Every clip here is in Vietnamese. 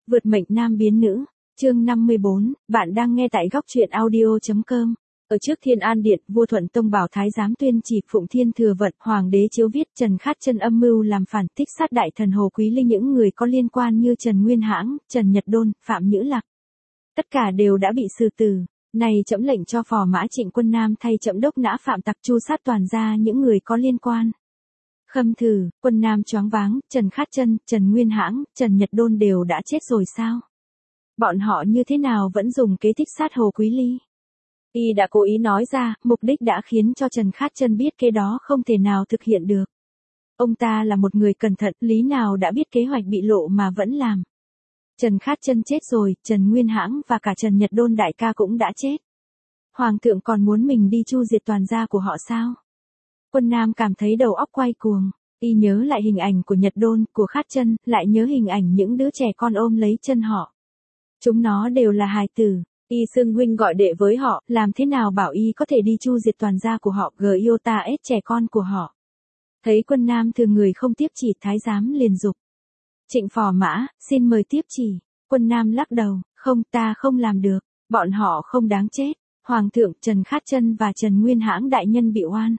Vượt mệnh nam biến nữ, chương 54, bạn đang nghe tại góc truyện audio.com. Ở trước Thiên An Điện, vua Thuận Tông bảo thái giám tuyên chỉ Phụng Thiên Thừa Vận, hoàng đế chiếu viết Trần Khát Chân âm mưu làm phản, thích sát đại thần Hồ Quý Ly, những người có liên quan như Trần Nguyên Hãng, Trần Nhật Đôn, Phạm Nhữ Lạc. Tất cả đều đã bị xử tử. Này trẫm lệnh cho phò mã Trịnh Quân Nam thay trẫm đốc nã phạm tặc, tru sát toàn gia những người có liên quan. Khâm thử, Quân Nam choáng váng, Trần Khát Chân, Trần Nguyên Hãng, Trần Nhật Đôn đều đã chết rồi sao? Bọn họ như thế nào vẫn dùng kế thích sát Hồ Quý Ly? Y đã cố ý nói ra, mục đích đã khiến cho Trần Khát Chân biết kế đó không thể nào thực hiện được. Ông ta là một người cẩn thận, lý nào đã biết kế hoạch bị lộ mà vẫn làm. Trần Khát Chân chết rồi, Trần Nguyên Hãng và cả Trần Nhật Đôn đại ca cũng đã chết. Hoàng thượng còn muốn mình đi chu diệt toàn gia của họ sao? Quân Nam cảm thấy đầu óc quay cuồng. Y nhớ lại hình ảnh của Nhật Đôn, của Khát Chân, lại nhớ hình ảnh những đứa trẻ con ôm lấy chân họ. Chúng nó đều là hài tử. Y xưng huynh gọi đệ với họ, làm thế nào bảo Y có thể đi chu diệt toàn gia của họ, giota trẻ con của họ. Thấy Quân Nam thừa người không tiếp chỉ, thái giám liền dục: Trịnh phò mã, xin mời tiếp chỉ. Quân Nam lắc đầu: Không, ta không làm được, bọn họ không đáng chết. Hoàng thượng, Trần Khát Chân và Trần Nguyên Hãng đại nhân bị oan.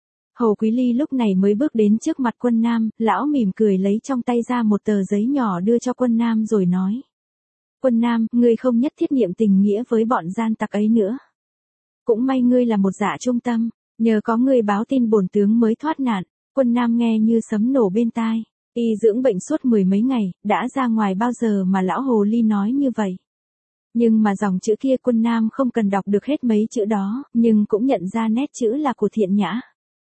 Hồ Quý Ly lúc này mới bước đến trước mặt Quân Nam, lão mỉm cười lấy trong tay ra một tờ giấy nhỏ đưa cho Quân Nam rồi nói: Quân Nam, ngươi không nhất thiết niệm tình nghĩa với bọn gian tặc ấy nữa. Cũng may ngươi là một dạ trung tâm, nhờ có ngươi báo tin bổn tướng mới thoát nạn. Quân Nam nghe như sấm nổ bên tai. Y dưỡng bệnh suốt 10 mấy ngày, đã ra ngoài bao giờ mà lão hồ ly nói như vậy. Nhưng mà dòng chữ kia Quân Nam không cần đọc được hết mấy chữ đó, nhưng cũng nhận ra nét chữ là của Thiện Nhã.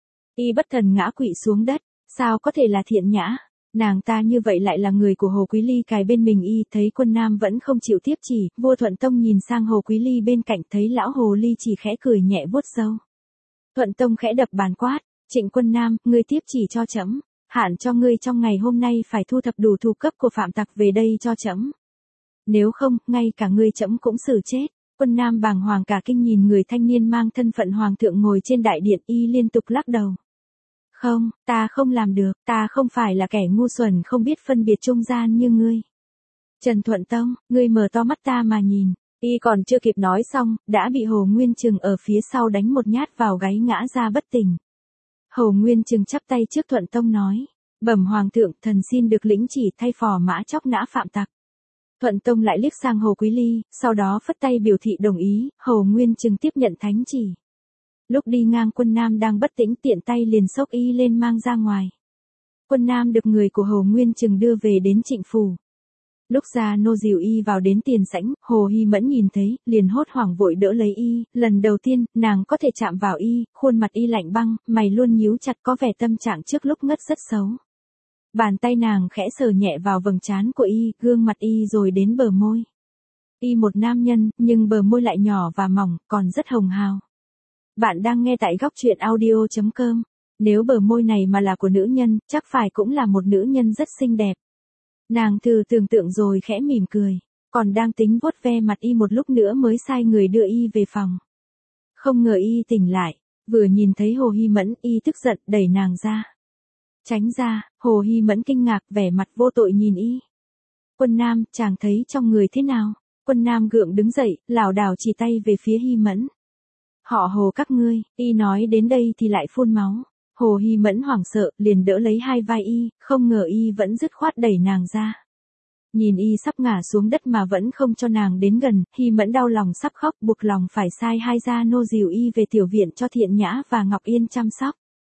Y bất thần ngã quỵ xuống đất, sao có thể là Thiện Nhã? Nàng ta như vậy lại là người của Hồ Quý Ly cài bên mình. Y thấy Quân Nam vẫn không chịu tiếp chỉ, vua Thuận Tông nhìn sang Hồ Quý Ly bên cạnh, thấy lão hồ ly chỉ khẽ cười nhẹ vuốt râu. Thuận Tông khẽ đập bàn quát: Trịnh Quân Nam, ngươi tiếp chỉ cho trẫm, hạn cho ngươi trong ngày hôm nay phải thu thập đủ thủ cấp của phạm tặc về đây cho trẫm. Nếu không, ngay cả ngươi trẫm cũng xử chết. Quân Nam bàng hoàng cả kinh nhìn người thanh niên mang thân phận hoàng thượng ngồi trên đại điện. Y liên tục lắc đầu: Không, ta không làm được, ta không phải là kẻ ngu xuẩn không biết phân biệt trung gian như ngươi. Trần Thuận Tông, ngươi mở to mắt ta mà nhìn. Y còn chưa kịp nói xong, đã bị Hồ Nguyên Trừng ở phía sau đánh một nhát vào gáy ngã ra bất tỉnh. Hồ Nguyên Trừng chắp tay trước Thuận Tông nói: Bẩm hoàng thượng, thần xin được lĩnh chỉ thay phò mã chóc nã phạm tặc. Thuận Tông lại liếc sang Hồ Quý Ly, sau đó phất tay biểu thị đồng ý. Hồ Nguyên Trừng tiếp nhận thánh chỉ. Lúc đi ngang Quân Nam đang bất tĩnh, tiện tay liền xốc Y lên mang ra ngoài. Quân Nam được người của Hồ Nguyên Trừng đưa về đến Trịnh phủ. Lúc ra nô dìu Y vào đến tiền sảnh, Hồ Hy Mẫn nhìn thấy, liền hốt hoảng vội đỡ lấy Y. Lần đầu tiên, nàng có thể chạm vào Y, khuôn mặt Y lạnh băng, mày luôn nhíu chặt, có vẻ tâm trạng trước lúc ngất rất xấu. Bàn tay nàng khẽ sờ nhẹ vào vầng trán của Y, gương mặt Y rồi đến bờ môi. Y một nam nhân, nhưng bờ môi lại nhỏ và mỏng, còn rất hồng hào. Bạn đang nghe tại góc truyện audio.com. Nếu bờ môi này mà là của nữ nhân, chắc phải cũng là một nữ nhân rất xinh đẹp. Nàng thử tưởng tượng rồi khẽ mỉm cười, còn đang tính vuốt ve mặt Y một lúc nữa mới sai người đưa Y về phòng. Không ngờ Y tỉnh lại, vừa nhìn thấy Hồ Hy Mẫn, Y tức giận đẩy nàng ra. Tránh ra. Hồ Hy Mẫn kinh ngạc, vẻ mặt vô tội nhìn Y. Quân Nam, chàng thấy trong người thế nào? Quân Nam gượng đứng dậy, lảo đảo chỉ tay về phía Hy Mẫn. Họ Hồ các ngươi. Y nói đến đây thì lại phun máu. Hồ Hy Mẫn hoảng sợ, liền đỡ lấy hai vai Y, không ngờ Y vẫn dứt khoát đẩy nàng ra. Nhìn Y sắp ngã xuống đất mà vẫn không cho nàng đến gần, Hy Mẫn đau lòng sắp khóc, buộc lòng phải sai hai gia nô dìu Y về tiểu viện cho Thiện Nhã và Ngọc Yên chăm sóc.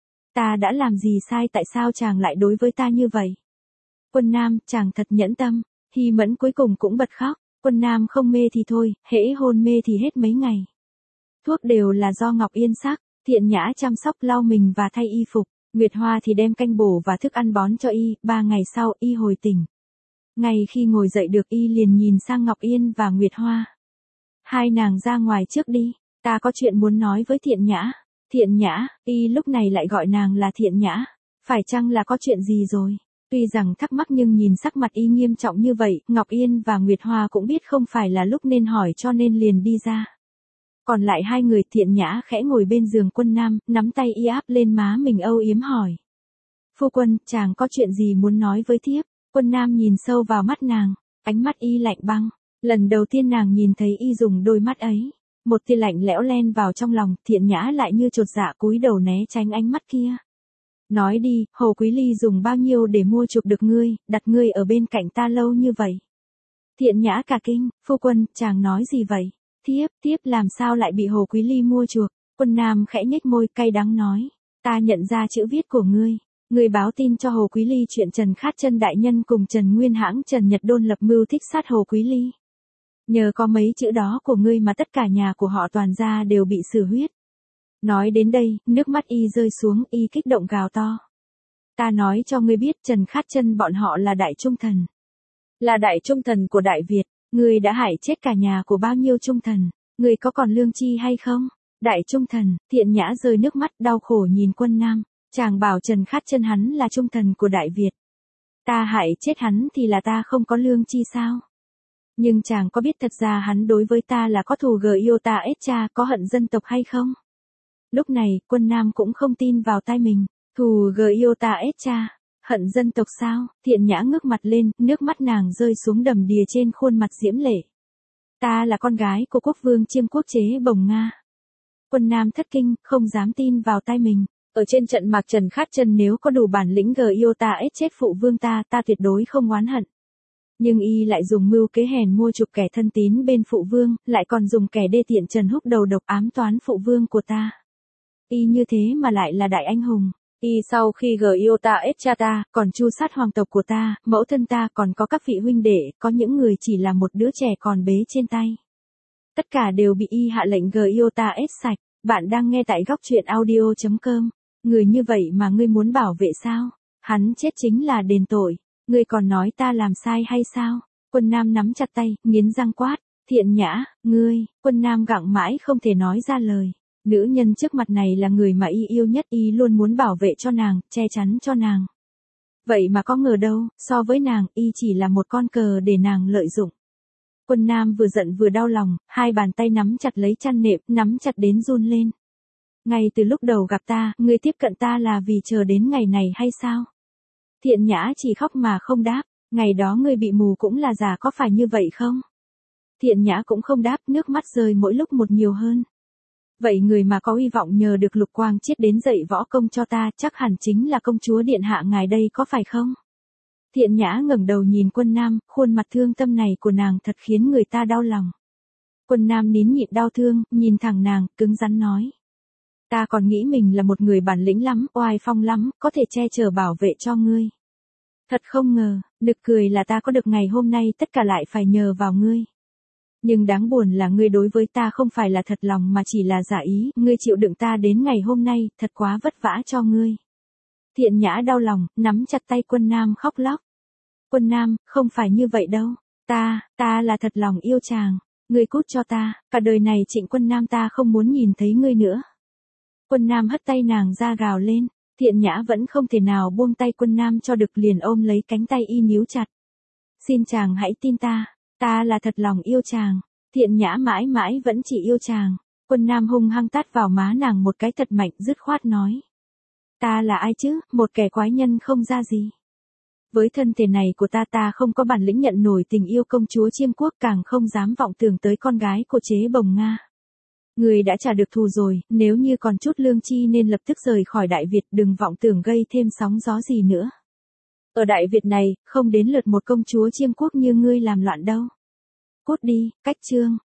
Ta đã làm gì sai, tại sao chàng lại đối với ta như vậy? Quân Nam, chàng thật nhẫn tâm. Hy Mẫn cuối cùng cũng bật khóc. Quân Nam không mê thì thôi, hễ hôn mê thì hết mấy ngày. Thuốc đều là do Ngọc Yên sắc. Thiện Nhã chăm sóc lau mình và thay y phục. Nguyệt Hoa thì đem canh bổ và thức ăn bón cho Y. 3 ngày sau, Y hồi tỉnh. Ngay khi ngồi dậy được, Y liền nhìn sang Ngọc Yên và Nguyệt Hoa. Hai nàng ra ngoài trước đi, ta có chuyện muốn nói với Thiện Nhã. Thiện Nhã, Y lúc này lại gọi nàng là Thiện Nhã. Phải chăng là có chuyện gì rồi? Tuy rằng thắc mắc nhưng nhìn sắc mặt Y nghiêm trọng như vậy, Ngọc Yên và Nguyệt Hoa cũng biết không phải là lúc nên hỏi cho nên liền đi ra. Còn lại hai người, Thiện Nhã khẽ ngồi bên giường Quân Nam, nắm tay Y áp lên má mình âu yếm hỏi: Phu quân, chàng có chuyện gì muốn nói với thiếp? Quân Nam nhìn sâu vào mắt nàng. Ánh mắt y lạnh băng, lần đầu tiên nàng nhìn thấy y dùng đôi mắt ấy. Một tia lạnh lẽo len vào trong lòng, Thiện Nhã lại như chột dạ cúi đầu né tránh ánh mắt kia. Nói đi, Hồ Quý Ly dùng bao nhiêu để mua chuộc được ngươi, đặt ngươi ở bên cạnh ta lâu như vậy? Thiện Nhã cả kinh, phu quân, chàng nói gì vậy? Tiếp làm sao lại bị Hồ Quý Ly mua chuộc? Quân Nam khẽ nhếch môi cay đắng nói, ta nhận ra chữ viết của ngươi. Ngươi báo tin cho Hồ Quý Ly chuyện Trần Khát Chân đại nhân cùng Trần Nguyên Hãng Trần Nhật Đôn lập mưu thích sát Hồ Quý Ly. Nhờ có mấy chữ đó của ngươi mà tất cả nhà của họ toàn gia đều bị xử huyết. Nói đến đây, nước mắt y rơi xuống, y kích động gào to. Ta nói cho ngươi biết Trần Khát Chân bọn họ là đại trung thần. Là đại trung thần của Đại Việt, ngươi đã hại chết cả nhà của bao nhiêu trung thần, ngươi có còn lương chi hay không? Đại trung thần, Thiện Nhã rơi nước mắt đau khổ nhìn Quân Nam, chàng bảo Trần Khát Chân hắn là trung thần của Đại Việt. Ta hại chết hắn thì là ta không có lương chi sao? Nhưng chàng có biết thật ra hắn đối với ta là có thù yêu ta ết cha, có hận dân tộc hay không? Lúc này, Quân Nam cũng không tin vào tai mình, thù yêu ta ết cha, hận dân tộc sao? Thiện Nhã ngước mặt lên, nước mắt nàng rơi xuống đầm đìa trên khuôn mặt diễm lệ. Ta là con gái của quốc vương Chiêm quốc chế Bồng Nga. Quân Nam thất kinh, không dám tin vào tai mình. Ở trên trận mạc Trần Khát Chân nếu có đủ bản lĩnh yêu ta ết chết phụ vương ta tuyệt đối không oán hận. Nhưng y lại dùng mưu kế hèn mua chuộc kẻ thân tín bên phụ vương, lại còn dùng kẻ đê tiện Trần Húc đầu độc ám toán phụ vương của ta. Y như thế mà lại là đại anh hùng. Y sau khi yêu ta ết cha ta, còn tru sát hoàng tộc của ta, mẫu thân ta, còn có các vị huynh đệ, có những người chỉ là một đứa trẻ còn bế trên tay. Tất cả đều bị y hạ lệnh yêu ta ết sạch. Bạn đang nghe tại góc truyện audio.com. Người như vậy mà ngươi muốn bảo vệ sao? Hắn chết chính là đền tội. Ngươi còn nói ta làm sai hay sao? Quân Nam nắm chặt tay, nghiến răng quát. Thiện Nhã, ngươi. Quân Nam gặng mãi không thể nói ra lời. Nữ nhân trước mặt này là người mà y yêu nhất, y luôn muốn bảo vệ cho nàng, che chắn cho nàng. Vậy mà có ngờ đâu, so với nàng, y chỉ là một con cờ để nàng lợi dụng. Quân Nam vừa giận vừa đau lòng, hai bàn tay nắm chặt lấy chăn nệm, nắm chặt đến run lên. Ngay từ lúc đầu gặp ta, ngươi tiếp cận ta là vì chờ đến ngày này hay sao? Thiện Nhã chỉ khóc mà không đáp, ngày đó ngươi bị mù cũng là giả, có phải như vậy không? Thiện Nhã cũng không đáp, nước mắt rơi mỗi lúc một nhiều hơn. Vậy người mà có hy vọng nhờ được Lục Quang Chiết đến dạy võ công cho ta, chắc hẳn chính là công chúa điện hạ ngài đây, có phải không? Thiện Nhã ngẩng đầu nhìn Quân Nam, khuôn mặt thương tâm này của nàng thật khiến người ta đau lòng. Quân Nam nín nhịn đau thương, nhìn thẳng nàng, cứng rắn nói. Ta còn nghĩ mình là một người bản lĩnh lắm, oai phong lắm, có thể che chở bảo vệ cho ngươi. Thật không ngờ, nực cười là ta có được ngày hôm nay tất cả lại phải nhờ vào ngươi. Nhưng đáng buồn là ngươi đối với ta không phải là thật lòng mà chỉ là giả ý, ngươi chịu đựng ta đến ngày hôm nay, thật quá vất vả cho ngươi. Thiện Nhã đau lòng, nắm chặt tay Quân Nam khóc lóc. Quân Nam, không phải như vậy đâu. Ta là thật lòng yêu chàng. Ngươi cút cho ta, cả đời này Trịnh Quân Nam ta không muốn nhìn thấy ngươi nữa. Quân Nam hất tay nàng ra gào lên. Thiện Nhã vẫn không thể nào buông tay Quân Nam cho được, liền ôm lấy cánh tay y níu chặt. Xin chàng hãy tin ta là thật lòng yêu chàng. Thiện Nhã mãi mãi vẫn chỉ yêu chàng. Quân Nam hung hăng tát vào má nàng một cái thật mạnh, dứt khoát nói. Ta là ai chứ, một kẻ quái nhân không ra gì. Với thân thể này của ta không có bản lĩnh nhận nổi tình yêu công chúa Chiêm quốc, càng không dám vọng tưởng tới con gái của chế Bồng Nga. Người đã trả được thù rồi, nếu như còn chút lương chi nên lập tức rời khỏi Đại Việt, đừng vọng tưởng gây thêm sóng gió gì nữa. Ở Đại Việt này, không đến lượt một công chúa Chiêm quốc như ngươi làm loạn đâu. Cút đi, cách chương.